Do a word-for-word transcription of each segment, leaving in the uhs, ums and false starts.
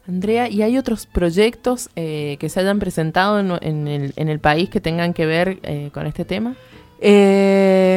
Andrea, ¿y hay otros proyectos eh, que se hayan presentado en, en, el, en el país que tengan que ver eh, con este tema? Eh,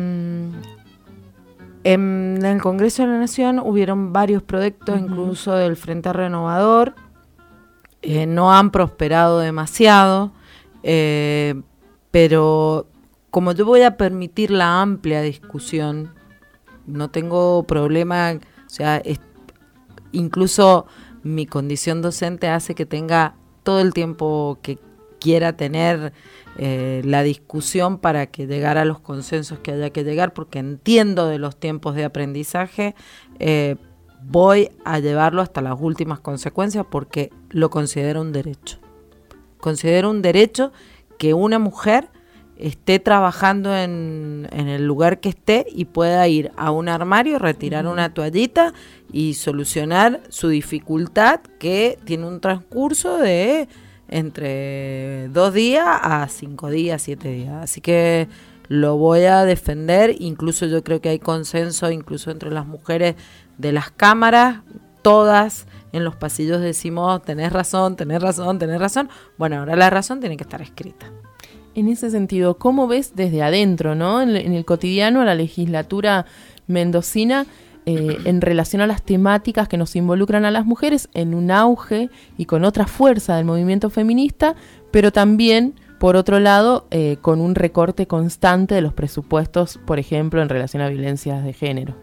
en el Congreso de la Nación hubieron varios proyectos, uh-huh. incluso del Frente Renovador. Eh, no han prosperado demasiado, eh, pero como yo voy a permitir la amplia discusión, no tengo problema, o sea, es, incluso mi condición docente hace que tenga todo el tiempo que quiera tener eh, la discusión para que llegar a los consensos que haya que llegar, porque entiendo de los tiempos de aprendizaje, eh, voy a llevarlo hasta las últimas consecuencias porque lo considero un derecho. Considero un derecho que una mujer esté trabajando en, en el lugar que esté y pueda ir a un armario, retirar una toallita y solucionar su dificultad, que tiene un transcurso de entre dos días a cinco días, siete días. Así que lo voy a defender. Incluso yo creo que hay consenso, incluso entre las mujeres de las cámaras, todas en los pasillos decimos, tenés razón, tenés razón, tenés razón. Bueno, ahora la razón tiene que estar escrita. En ese sentido, ¿cómo ves desde adentro, ¿no? en, en el cotidiano, a la legislatura mendocina eh, en relación a las temáticas que nos involucran a las mujeres en un auge y con otra fuerza del movimiento feminista, pero también, por otro lado, eh, con un recorte constante de los presupuestos, por ejemplo, en relación a violencias de género?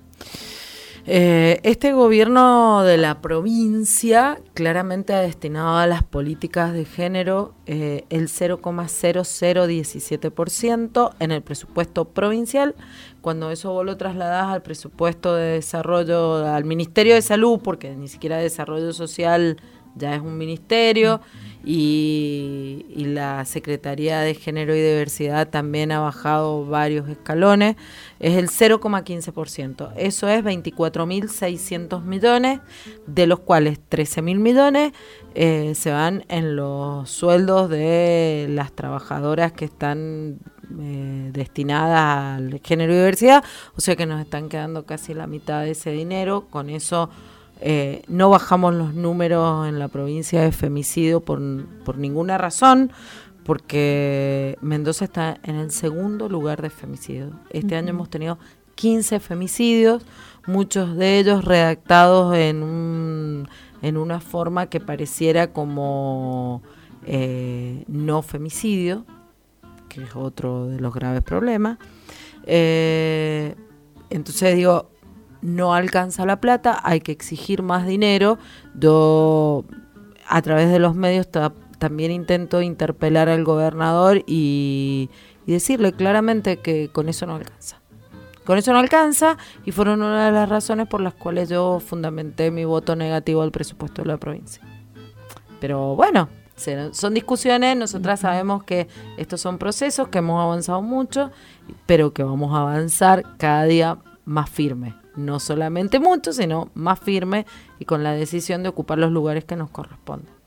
Eh, este gobierno de la provincia claramente ha destinado a las políticas de género eh, el cero coma cero cero diecisiete por ciento en el presupuesto provincial. Cuando eso vos lo trasladás al presupuesto de desarrollo, al Ministerio de Salud, porque ni siquiera Desarrollo Social ya es un ministerio, y, y la Secretaría de Género y Diversidad también ha bajado varios escalones, es el cero coma quince por ciento. Eso es veinticuatro mil seiscientos millones, de los cuales trece mil millones eh, se van en los sueldos de las trabajadoras que están eh, destinadas al género y diversidad, o sea que nos están quedando casi la mitad de ese dinero. Con eso Eh, no bajamos los números en la provincia de femicidio por, por ninguna razón, porque Mendoza está en el segundo lugar de femicidio. Este uh-huh. año hemos tenido quince femicidios, muchos de ellos redactados en, un, en una forma que pareciera como eh, no femicidio, que es otro de los graves problemas. Eh, entonces digo, no alcanza la plata, hay que exigir más dinero. Yo, a través de los medios, ta, también intento interpelar al gobernador y, y decirle claramente que con eso no alcanza. Con eso no alcanza, y fueron una de las razones por las cuales yo fundamenté mi voto negativo al presupuesto de la provincia. Pero bueno, son discusiones, nosotras sabemos que estos son procesos, que hemos avanzado mucho, pero que vamos a avanzar cada día más firme. No solamente mucho, sino más firme y con la decisión de ocupar los lugares que nos corresponden.